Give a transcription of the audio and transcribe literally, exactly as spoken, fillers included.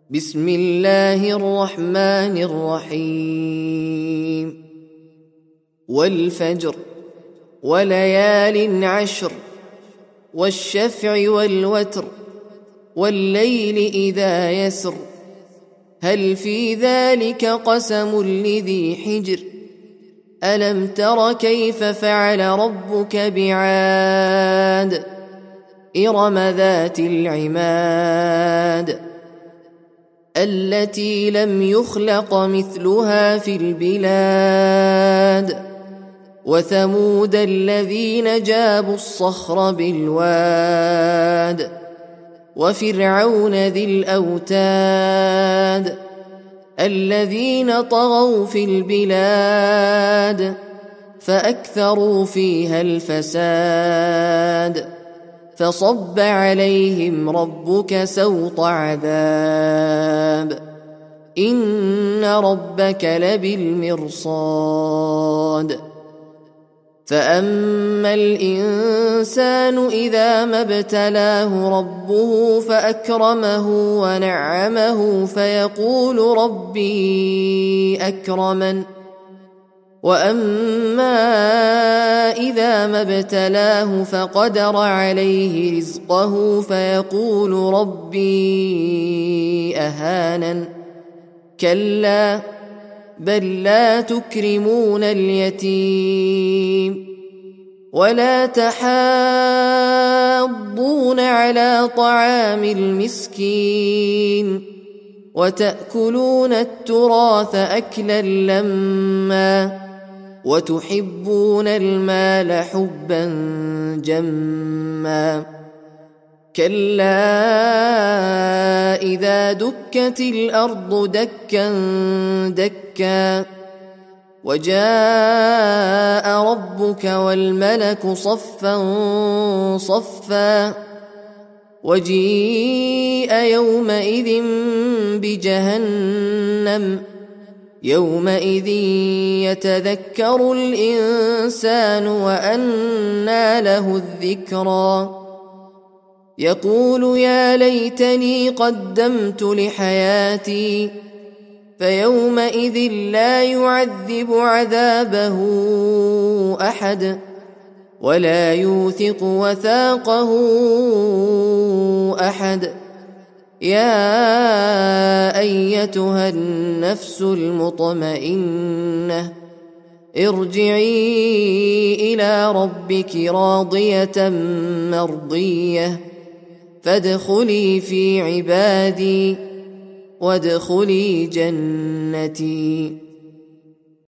بسم الله الرحمن الرحيم والفجر وليال عشر والشفع والوتر والليل إذا يسر هل في ذلك قسم لذي حجر ألم تر كيف فعل ربك بعاد إرم ذات العماد التي لم يخلق مثلها في البلاد وثمود الذين جابوا الصخر بالواد وفرعون ذي الأوتاد الذين طغوا في البلاد فأكثروا فيها الفساد فصب عليهم ربك سوط عذاب إن ربك لبالمرصاد فأما الإنسان إذا ما ابتلاه ربه فأكرمه ونعمه فيقول ربي أكرمن وأما إذا ما ابتلاه فقدر عليه رزقه فيقول ربي أهانن كلا بل لا تكرمون اليتيم ولا تحاضون على طعام المسكين وتأكلون التراث أكلا لما وتحبون المال حبا جما كلا إذا دكت الأرض دكا دكا وجاء ربك والملك صفا صفا وجيء يومئذ بجهنم يومئذ يتذكر الإنسان وأنى له الذكرى يقول يا ليتني قدمت لحياتي فيومئذ لا يعذب عذابه أحد ولا يوثق وثاقه أحد يا أيتها النفس المطمئنة ارجعي إلى ربك راضية مرضية فادخلي في عبادي وادخلي جنتي.